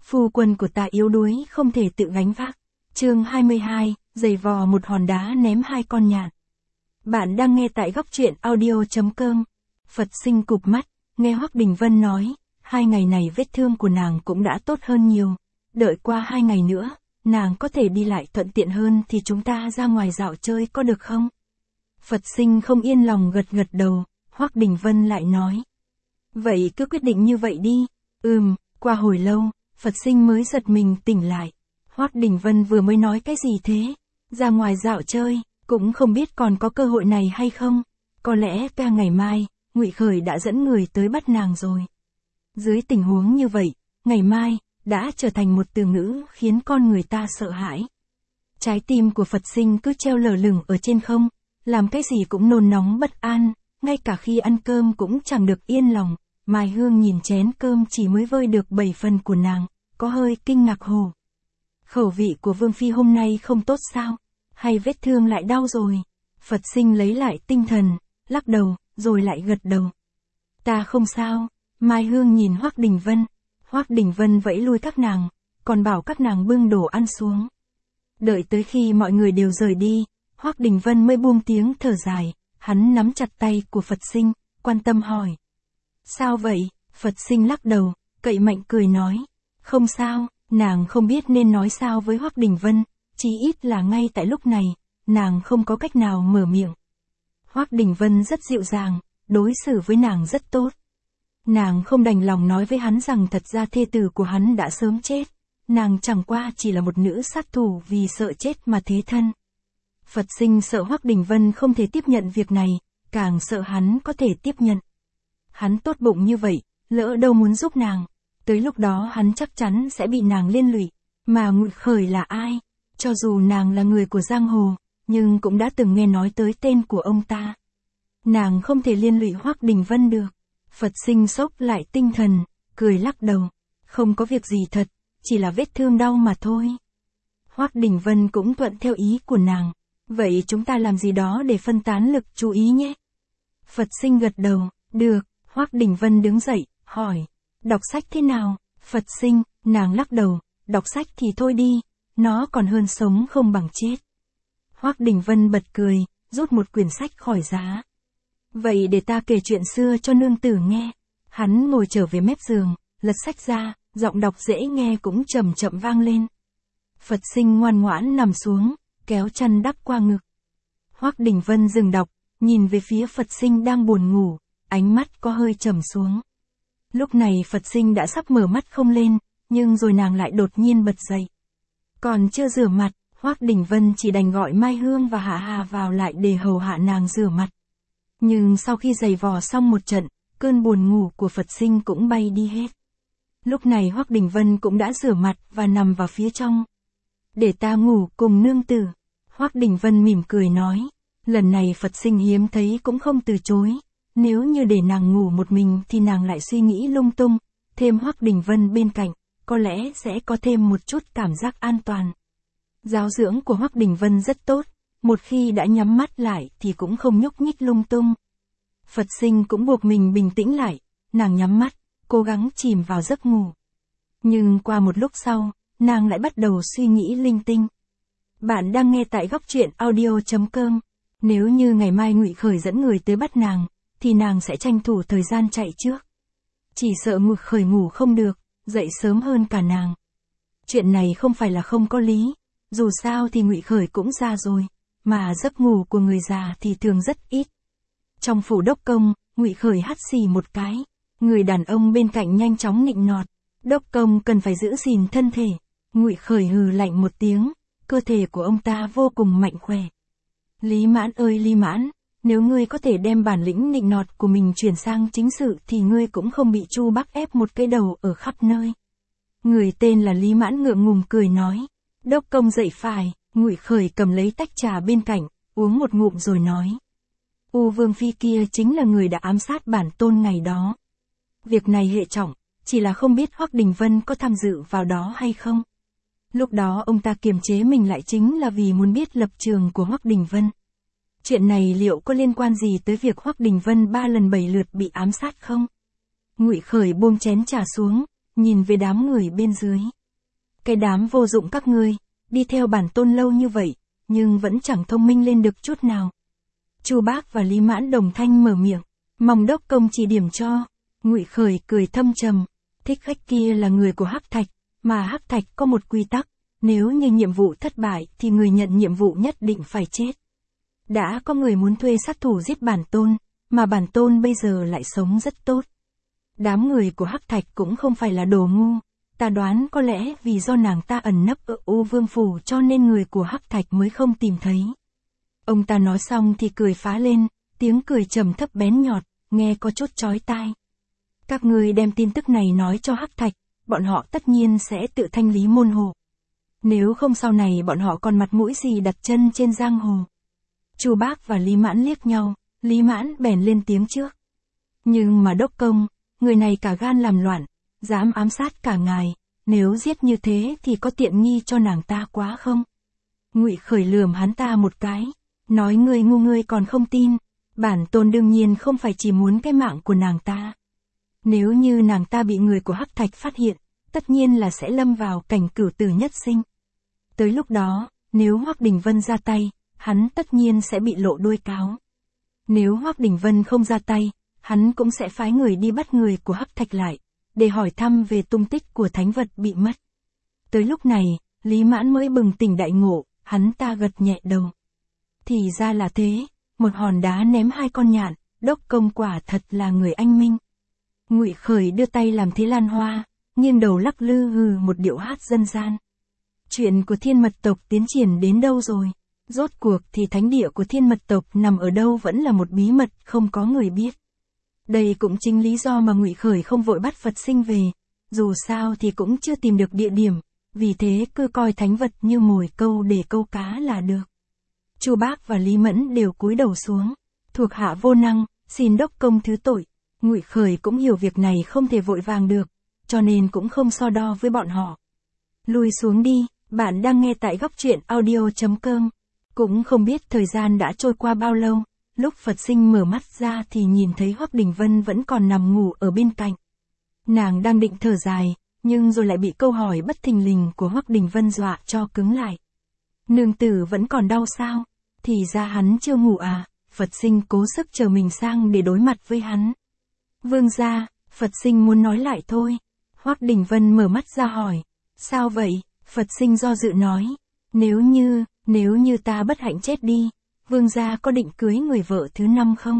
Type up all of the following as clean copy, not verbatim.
Phu quân của ta yếu đuối không thể tự gánh vác. Chương 22, giày vò một hòn đá ném hai con nhạn. Bạn đang nghe tại góc truyện audio.com. Phật sinh cụp mắt, nghe Hoắc Đình Vân nói, 2 ngày này vết thương của nàng cũng đã tốt hơn nhiều. Đợi qua 2 ngày nữa, nàng có thể đi lại thuận tiện hơn thì chúng ta ra ngoài dạo chơi có được không? Phật sinh không yên lòng gật gật đầu, Hoắc Đình Vân lại nói. Vậy cứ quyết định như vậy đi. Qua hồi lâu, Phật sinh mới giật mình tỉnh lại. Hoắc Đình Vân vừa mới nói cái gì thế? Ra ngoài dạo chơi, cũng không biết còn có cơ hội này hay không. Có lẽ ca ngày mai, Ngụy Khởi đã dẫn người tới bắt nàng rồi. Dưới tình huống như vậy, ngày mai, đã trở thành một từ ngữ khiến con người ta sợ hãi. Trái tim của Phật sinh cứ treo lơ lửng ở trên không, làm cái gì cũng nôn nóng bất an, ngay cả khi ăn cơm cũng chẳng được yên lòng. Mai Hương nhìn chén cơm chỉ mới vơi được 7 phần của nàng, có hơi kinh ngạc hồ. Khẩu vị của Vương Phi hôm nay không tốt sao? Hay vết thương lại đau rồi? Phật sinh lấy lại tinh thần, lắc đầu, rồi lại gật đầu. Ta không sao. Mai Hương nhìn Hoắc Đình Vân. Hoắc Đình Vân vẫy lui các nàng, còn bảo các nàng bưng đồ ăn xuống. Đợi tới khi mọi người đều rời đi, Hoắc Đình Vân mới buông tiếng thở dài, hắn nắm chặt tay của Phật sinh, quan tâm hỏi. Sao vậy? Phật sinh lắc đầu, cậy mạnh cười nói. Không sao, nàng không biết nên nói sao với Hoắc Đình Vân, chí ít là ngay tại lúc này, nàng không có cách nào mở miệng. Hoắc Đình Vân rất dịu dàng, đối xử với nàng rất tốt. Nàng không đành lòng nói với hắn rằng thật ra thê tử của hắn đã sớm chết. Nàng chẳng qua chỉ là một nữ sát thủ vì sợ chết mà thế thân. Phật sinh sợ Hoắc Đình Vân không thể tiếp nhận việc này, càng sợ hắn có thể tiếp nhận. Hắn tốt bụng như vậy, lỡ đâu muốn giúp nàng. Tới lúc đó hắn chắc chắn sẽ bị nàng liên lụy. Mà Ngụy Khởi là ai? Cho dù nàng là người của giang hồ, nhưng cũng đã từng nghe nói tới tên của ông ta. Nàng không thể liên lụy Hoắc Đình Vân được. Phật sinh sốc lại tinh thần, cười lắc đầu. Không có việc gì thật, chỉ là vết thương đau mà thôi. Hoắc Đình Vân cũng thuận theo ý của nàng. Vậy chúng ta làm gì đó để phân tán lực chú ý nhé. Phật sinh gật đầu, được. Hoắc Đình Vân đứng dậy, hỏi. Đọc sách thế nào? Phật sinh, nàng lắc đầu, đọc sách thì thôi đi, nó còn hơn sống không bằng chết. Hoắc Đình Vân bật cười, rút một quyển sách khỏi giá. Vậy để ta kể chuyện xưa cho nương tử nghe. Hắn ngồi trở về mép giường, lật sách ra, giọng đọc dễ nghe cũng chậm chậm vang lên. Phật sinh ngoan ngoãn nằm xuống, kéo chăn đắp qua ngực. Hoắc Đình Vân dừng đọc, nhìn về phía Phật sinh đang buồn ngủ, ánh mắt có hơi trầm xuống. Lúc này Phật sinh đã sắp mở mắt không lên, nhưng rồi nàng lại đột nhiên bật dậy. Còn chưa rửa mặt, Hoắc Đình Vân chỉ đành gọi Mai Hương và Hạ Hà vào lại để hầu hạ nàng rửa mặt. Nhưng sau khi giày vò xong một trận, cơn buồn ngủ của Phật sinh cũng bay đi hết. Lúc này Hoắc Đình Vân cũng đã rửa mặt và nằm vào phía trong. Để ta ngủ cùng nương tử. Hoắc Đình Vân mỉm cười nói. Lần này Phật sinh hiếm thấy cũng không từ chối. Nếu như để nàng ngủ một mình thì nàng lại suy nghĩ lung tung. Thêm Hoắc Đình Vân bên cạnh, có lẽ sẽ có thêm một chút cảm giác an toàn. Giáo dưỡng của Hoắc Đình Vân rất tốt. Một khi đã nhắm mắt lại thì cũng không nhúc nhích lung tung. Phật sinh cũng buộc mình bình tĩnh lại. Nàng nhắm mắt, cố gắng chìm vào giấc ngủ. Nhưng qua một lúc sau, nàng lại bắt đầu suy nghĩ linh tinh. Bạn đang nghe tại góc truyện audio.com. Nếu như ngày mai Ngụy Khởi dẫn người tới bắt nàng, thì nàng sẽ tranh thủ thời gian chạy trước. Chỉ sợ Ngụy Khởi ngủ không được, dậy sớm hơn cả nàng. Chuyện này không phải là không có lý, dù sao thì Ngụy Khởi cũng già rồi, mà giấc ngủ của người già thì thường rất ít. Trong phủ đốc công, Ngụy Khởi hắt xì một cái, người đàn ông bên cạnh nhanh chóng nịnh nọt. Đốc công cần phải giữ gìn thân thể. Ngụy Khởi hừ lạnh một tiếng, cơ thể của ông ta vô cùng mạnh khỏe. Lý Mãn ơi Lý Mãn, nếu ngươi có thể đem bản lĩnh nịnh nọt của mình chuyển sang chính sự thì ngươi cũng không bị Chu Bắc ép một cái đầu ở khắp nơi. Người tên là Lý Mãn ngượng ngùng cười nói. Đốc công dậy phải. Ngụy Khởi cầm lấy tách trà bên cạnh, uống một ngụm rồi nói. Vương Phi kia chính là người đã ám sát bản tôn ngày đó. Việc này hệ trọng, chỉ là không biết Hoắc Đình Vân có tham dự vào đó hay không. Lúc đó ông ta kiềm chế mình lại chính là vì muốn biết lập trường của Hoắc Đình Vân. Chuyện này liệu có liên quan gì tới việc Hoắc Đình Vân 3 lần 7 lượt bị ám sát không? Ngụy Khởi buông chén trà xuống, nhìn về đám người bên dưới. Cái đám vô dụng các ngươi, đi theo bản tôn lâu như vậy, nhưng vẫn chẳng thông minh lên được chút nào. Chu Bác và Lý Mãn đồng thanh mở miệng, mong đốc công chỉ điểm cho. Ngụy Khởi cười thâm trầm, thích khách kia là người của Hắc Thạch, mà Hắc Thạch có một quy tắc, nếu như nhiệm vụ thất bại thì người nhận nhiệm vụ nhất định phải chết. Đã có người muốn thuê sát thủ giết bản tôn, mà bản tôn bây giờ lại sống rất tốt. Đám người của Hắc Thạch cũng không phải là đồ ngu, ta đoán có lẽ vì do nàng ta ẩn nấp ở U Vương Phủ cho nên người của Hắc Thạch mới không tìm thấy. Ông ta nói xong thì cười phá lên, tiếng cười trầm thấp bén nhọt, nghe có chút chói tai. Các ngươi đem tin tức này nói cho Hắc Thạch, bọn họ tất nhiên sẽ tự thanh lý môn hộ. Nếu không sau này bọn họ còn mặt mũi gì đặt chân trên giang hồ. Chu Bác và Lý Mãn liếc nhau, Lý Mãn bèn lên tiếng trước. Nhưng mà đốc công, người này cả gan làm loạn, dám ám sát cả ngài, nếu giết như thế thì có tiện nghi cho nàng ta quá không? Ngụy Khởi lườm hắn ta một cái, nói ngươi ngu ngươi còn không tin, bản tôn đương nhiên không phải chỉ muốn cái mạng của nàng ta. Nếu như nàng ta bị người của Hắc Thạch phát hiện, tất nhiên là sẽ lâm vào cảnh cửu tử nhất sinh. Tới lúc đó, nếu Hoắc Đình Vân ra tay, hắn tất nhiên sẽ bị lộ đuôi cáo. Nếu Hoắc Đình Vân không ra tay, hắn cũng sẽ phái người đi bắt người của Hắc Thạch lại, để hỏi thăm về tung tích của thánh vật bị mất. Tới lúc này, Lý Mãn mới bừng tỉnh đại ngộ, hắn ta gật nhẹ đầu. Thì ra là thế, một hòn đá ném hai con nhạn, đốc công quả thật là người anh minh. Ngụy Khởi đưa tay làm thế lan hoa, nghiêng đầu lắc lư hừ một điệu hát dân gian. Chuyện của Thiên Mật tộc tiến triển đến đâu rồi? Rốt cuộc thì thánh địa của Thiên Mật tộc nằm ở đâu vẫn là một bí mật không có người biết. Đây cũng chính lý do mà Ngụy Khởi không vội bắt Phật Sinh về, dù sao thì cũng chưa tìm được địa điểm, vì thế cứ coi thánh vật như mồi câu để câu cá là được. Chu Bác và Lý Mẫn đều cúi đầu xuống, thuộc hạ vô năng, xin đốc công thứ tội. Ngụy Khởi cũng hiểu việc này không thể vội vàng được, cho nên cũng không so đo với bọn họ. Lui xuống đi, bạn đang nghe tại góc truyện audio.com. Cũng không biết thời gian đã trôi qua bao lâu, lúc Phật Sinh mở mắt ra thì nhìn thấy Hoắc Đình Vân vẫn còn nằm ngủ ở bên cạnh. Nàng đang định thở dài, nhưng rồi lại bị câu hỏi bất thình lình của Hoắc Đình Vân dọa cho cứng lại. Nương tử vẫn còn đau sao? Thì ra hắn chưa ngủ à? Phật Sinh cố sức chờ mình sang để đối mặt với hắn. Vương gia, Phật Sinh muốn nói lại thôi. Hoắc Đình Vân mở mắt ra hỏi. Sao vậy? Phật Sinh do dự nói. Nếu như ta bất hạnh chết đi, vương gia có định cưới người vợ thứ 5 không?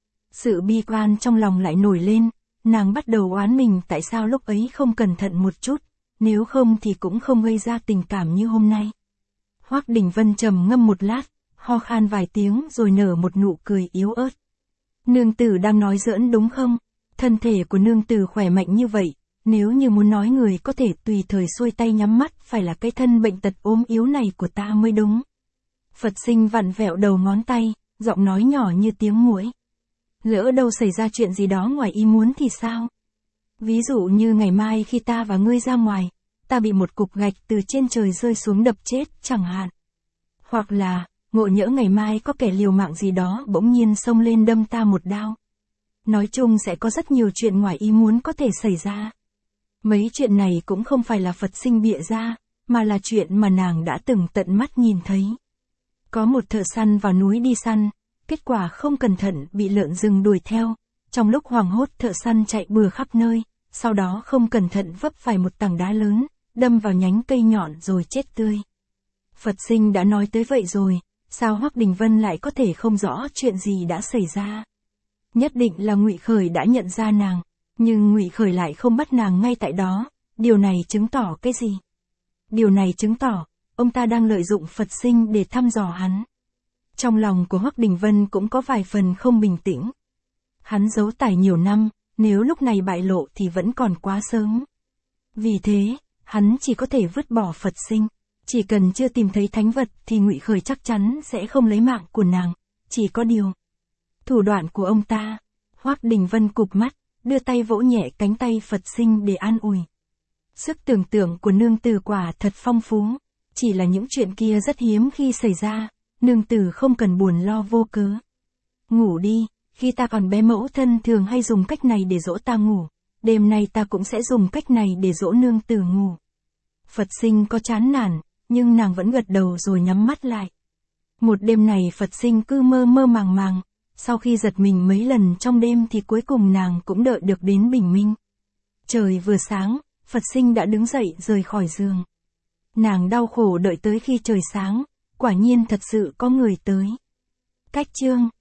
Sự bi quan trong lòng lại nổi lên, nàng bắt đầu oán mình tại sao lúc ấy không cẩn thận một chút, nếu không thì cũng không gây ra tình cảm như hôm nay. Hoắc Đình Vân trầm ngâm một lát, ho khan vài tiếng rồi nở một nụ cười yếu ớt. Nương tử đang nói giỡn đúng không? Thân thể của nương tử khỏe mạnh như vậy, nếu như muốn nói người có thể tùy thời xuôi tay nhắm mắt phải là cái thân bệnh tật ốm yếu này của ta mới đúng. Phật Sinh vặn vẹo đầu ngón tay, giọng nói nhỏ như tiếng muỗi. Lỡ đâu xảy ra chuyện gì đó ngoài ý muốn thì sao? Ví dụ như ngày mai khi ta và ngươi ra ngoài, ta bị một cục gạch từ trên trời rơi xuống đập chết chẳng hạn. Hoặc là, ngộ nhỡ ngày mai có kẻ liều mạng gì đó bỗng nhiên xông lên đâm ta một đao. Nói chung sẽ có rất nhiều chuyện ngoài ý muốn có thể xảy ra. Mấy chuyện này cũng không phải là Phật Sinh bịa ra, mà là chuyện mà nàng đã từng tận mắt nhìn thấy. Có một thợ săn vào núi đi săn, kết quả không cẩn thận bị lợn rừng đuổi theo, trong lúc hoảng hốt thợ săn chạy bừa khắp nơi, sau đó không cẩn thận vấp phải một tảng đá lớn, đâm vào nhánh cây nhọn rồi chết tươi. Phật Sinh đã nói tới vậy rồi, sao Hoắc Đình Vân lại có thể không rõ chuyện gì đã xảy ra? Nhất định là Ngụy Khởi đã nhận ra nàng, nhưng Ngụy Khởi lại không bắt nàng ngay tại đó, điều này chứng tỏ cái gì? Điều này chứng tỏ, ông ta đang lợi dụng Phật Sinh để thăm dò hắn. Trong lòng của Hoắc Đình Vân cũng có vài phần không bình tĩnh. Hắn giấu tài nhiều năm, nếu lúc này bại lộ thì vẫn còn quá sớm. Vì thế, hắn chỉ có thể vứt bỏ Phật Sinh. Chỉ cần chưa tìm thấy thánh vật thì Ngụy Khởi chắc chắn sẽ không lấy mạng của nàng. Chỉ có điều, thủ đoạn của ông ta. Hoắc Đình Vân cụp mắt, đưa tay vỗ nhẹ cánh tay Phật Sinh để an ủi. Sức tưởng tượng của nương tử quả thật phong phú. Chỉ là những chuyện kia rất hiếm khi xảy ra, nương tử không cần buồn lo vô cớ. Ngủ đi, khi ta còn bé mẫu thân thường hay dùng cách này để dỗ ta ngủ. đêm nay ta cũng sẽ dùng cách này để dỗ nương tử ngủ. Phật Sinh có chán nản, nhưng nàng vẫn gật đầu rồi nhắm mắt lại. Một đêm này Phật Sinh cứ mơ mơ màng màng, sau khi giật mình mấy lần trong đêm thì cuối cùng nàng cũng đợi được đến bình minh. Trời vừa sáng, Phật Sinh đã đứng dậy rời khỏi giường. Nàng đau khổ đợi tới khi trời sáng, quả nhiên thật sự có người tới. Cách chương